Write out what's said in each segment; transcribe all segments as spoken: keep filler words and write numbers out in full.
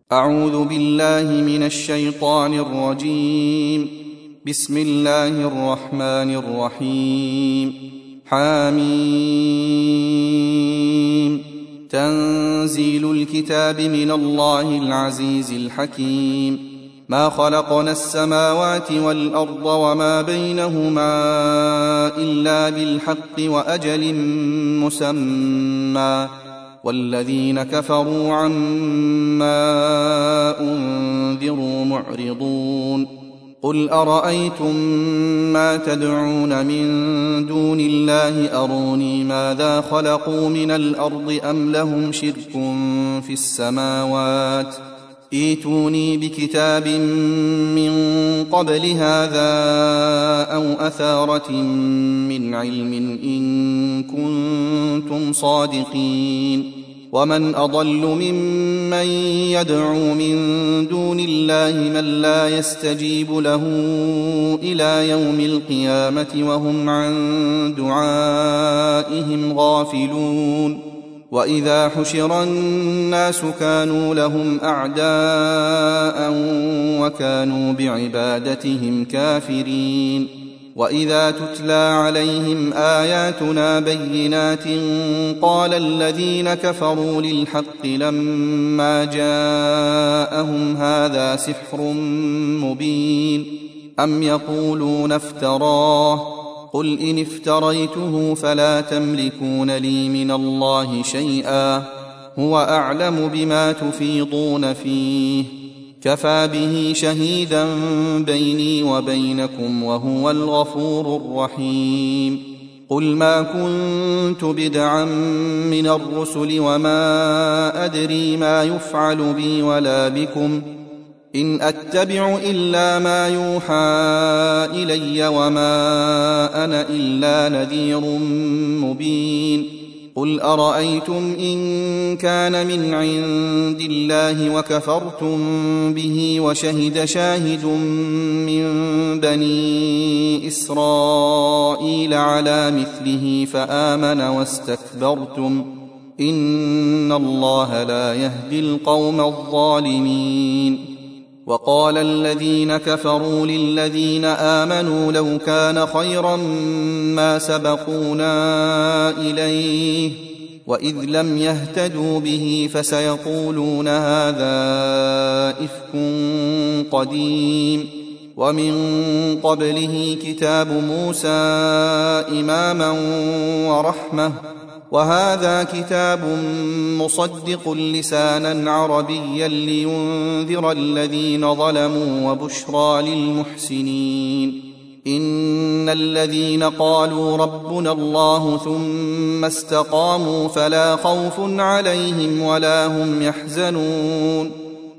أعوذ بالله من الشيطان الرجيم. بسم الله الرحمن الرحيم. حميم. تنزيل الكتاب من الله العزيز الحكيم. ما خلقنا السماوات والأرض وما بينهما إلا بالحق وأجل مسمى، والذين كفروا عما أنذروا معرضون. قل أرأيتم ما تدعون من دون الله أروني ماذا خلقوا من الأرض أم لهم شرك في السماوات، ائتوني بكتاب من قبل هذا أو أثارة من علم إن كنتم صادقين. ومن أضل ممن يدعو من دون الله من لا يستجيب له إلى يوم القيامة وهم عن دعائهم غافلون. وإذا حشر الناس كانوا لهم أعداء وكانوا بعبادتهم كافرين. وإذا تتلى عليهم آياتنا بينات قال الذين كفروا للحق لما جاءهم هذا سحر مبين، أم يقولون افتراه، قل إن افتريته فلا تملكون لي من الله شيئا، هو أعلم بما تفيضون فيه، كفى به شهيدا بيني وبينكم وهو الغفور الرحيم. قل ما كنت بدعا من الرسل وما أدري ما يفعل بي ولا بكم، إن أتبع إلا ما يوحى إلي وما أنا إلا نذير مبين. قل أرأيتم إن كان من عند الله وكفرتم به وشهد شاهد من بني إسرائيل على مثله فآمن واستكبرتم، إن الله لا يهدي القوم الظالمين. وقال الذين كفروا للذين آمنوا لو كان خيرا ما سبقونا إليه، وإذ لم يهتدوا به فسيقولون هذا إفك قديم. ومن قبله كتاب موسى إماما ورحمة، وهذا كتاب مصدق لسانا عربيا لينذر الذين ظلموا وبشرى للمحسنين. إن الذين قالوا ربنا الله ثم استقاموا فلا خوف عليهم ولا هم يحزنون،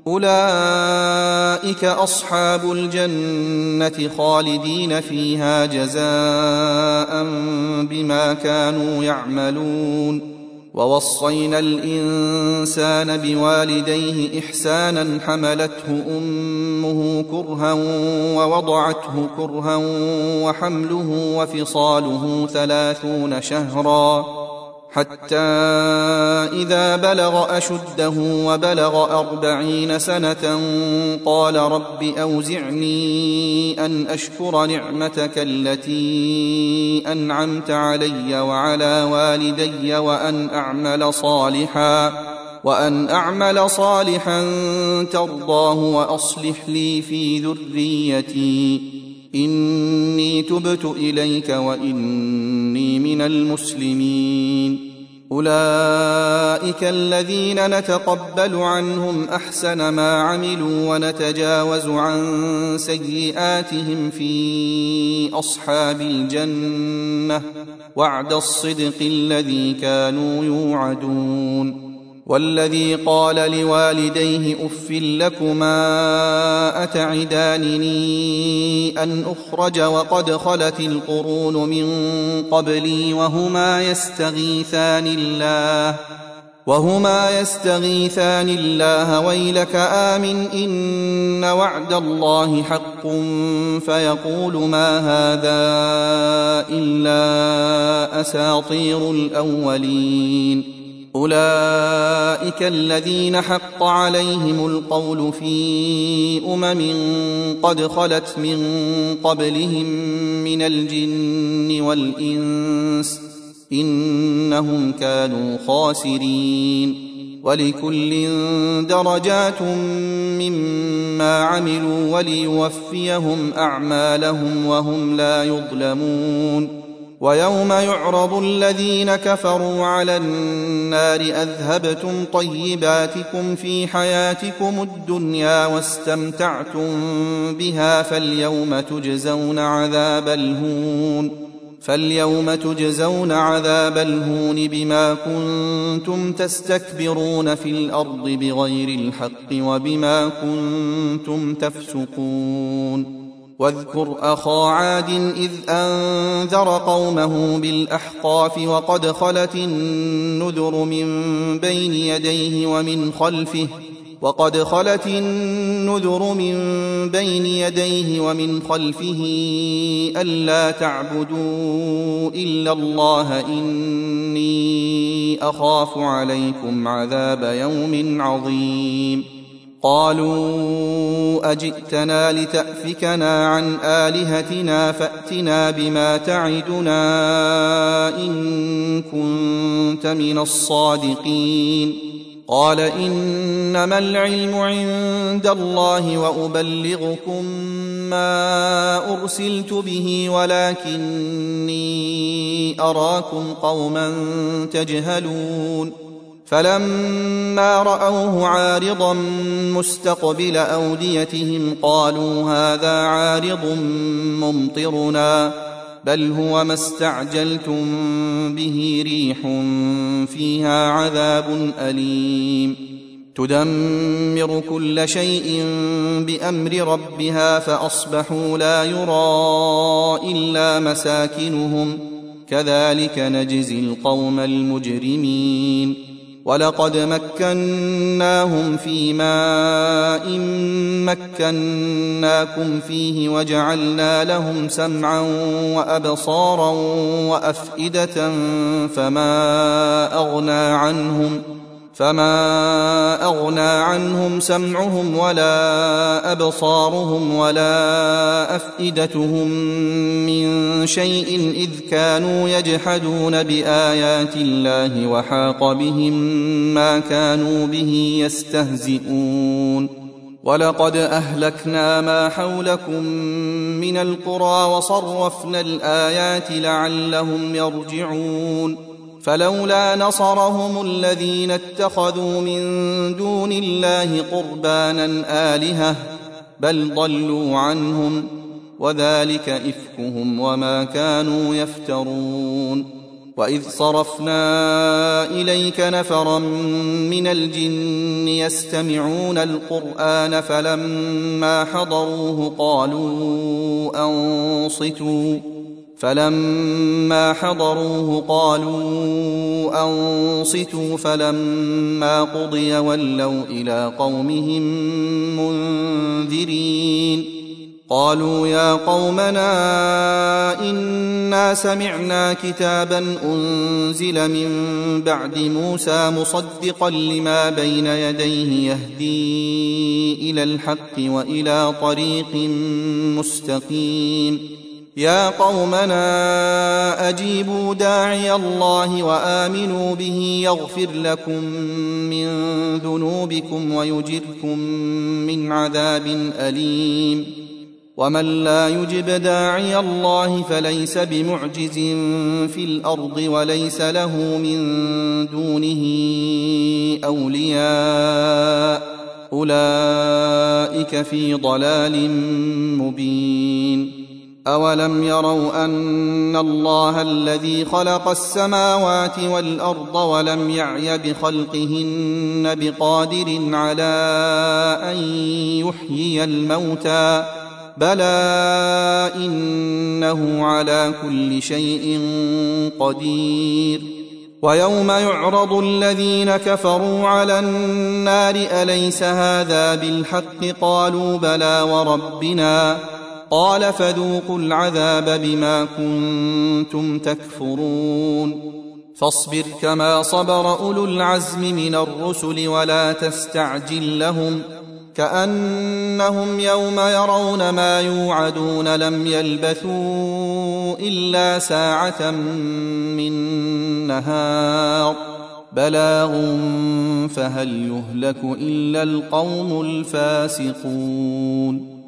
أولئك أصحاب الجنة خالدين فيها جزاء بما كانوا يعملون. ووصينا الإنسان بوالديه إحسانا، حملته أمه كرها ووضعته كرها وحمله وفصاله ثلاثون شهرا، حتى إذا بلغ أشده وبلغ أربعين سنة قال رب أوزعني أن أشكر نعمتك التي أنعمت علي وعلى والدي وأن أعمل صالحا وأن أعمل صالحا ترضاه وأصلح لي في ذريتي إني تبت إليك وإني من المسلمين. أولئك الذين نتقبل عنهم أحسن ما عملوا ونتجاوز عن سيئاتهم في أصحاب الجنة، وعد الصدق الذي كانوا يوعدون. والذي قال لوالديه أف لكما أتعدانني أن أخرج وقد خلت القرون من قبلي وهما يستغيثان الله وهما يستغيثان الله ويلك آمن إن وعد الله حق، فيقول ما هذا إلا أساطير الأولين. أولئك الذين حق عليهم القول في أمم قد خلت من قبلهم من الجن والإنس إنهم كانوا خاسرين ولكل درجات مما عملوا وليوفيهم أعمالهم وهم لا يظلمون ويوم يعرض الذين كفروا على النار أذهبتم طيباتكم في حياتكم الدنيا واستمتعتم بها فاليوم تجزون عذاب الهون فاليوم تجزون عذاب الهون بما كنتم تستكبرون في الأرض بغير الحق وبما كنتم تفسقون واذكر أخا عاد إذ أنذر قومه بالأحقاف وقد خلت النذر من بين يديه ومن خلفه وقد خلت النذر من بين يديه ومن خلفه ألا تعبدوا إلا الله إني أخاف عليكم عذاب يوم عظيم قالوا أجئتنا لتأفكنا عن آلهتنا فأتنا بما تعدنا إن كنت من الصادقين قال إنما العلم عند الله وأبلغكم ما أرسلت به ولكني أراكم قوما تجهلون فلما رأوه عارضا مستقبل أوديتهم قالوا هذا عارض ممطرنا بل هو ما استعجلتم به ريح فيها عذاب أليم تدمر كل شيء بأمر ربها فأصبحوا لا يرى إلا مساكنهم كذلك نجزي القوم المجرمين ولقد مكناهم في ماء مكناكم فيه وجعلنا لهم سمعا وأبصارا وأفئدة فما أغنى عنهم فما أغنى عنهم سمعهم ولا أبصارهم ولا أفئدتهم من شيء إذ كانوا يجحدون بآيات الله وحاق بهم ما كانوا به يستهزئون ولقد أهلكنا ما حولكم من القرى وصرفنا الآيات لعلهم يرجعون فلولا نصرهم الذين اتخذوا من دون الله قربانا آلهة بل ضلوا عنهم وذلك إفكهم وما كانوا يفترون وإذ صرفنا إليك نفرا من الجن يستمعون القرآن فلما حضروه قالوا أنصتوا فلما حضروه قالوا أنصتوا فلما قضي ولوا إلى قومهم منذرين قالوا يا قومنا إنا سمعنا كتابا أنزل من بعد موسى مصدقا لما بين يديه يهدي إلى الحق وإلى طريق مستقيم يا قومنا أجيبوا داعي الله وآمنوا به يغفر لكم من ذنوبكم ويجركم من عذاب أليم ومن لا يجب داعي الله فليس بمعجز في الأرض وليس له من دونه أولياء أولئك في ضلال مبين أولم يروا أن الله الذي خلق السماوات والأرض ولم يعي بخلقهن بقادر على أن يحيي الموتى بلى إنه على كل شيء قدير ويوم يعرض الذين كفروا على النار أليس هذا بالحق قالوا بلى وربنا قال فذوقوا العذاب بما كنتم تكفرون فاصبر كما صبر أولو العزم من الرسل ولا تستعجل لهم كأنهم يوم يرون ما يوعدون لم يلبثوا إلا ساعة من نهار بلاغ فهل يهلك إلا القوم الفاسقون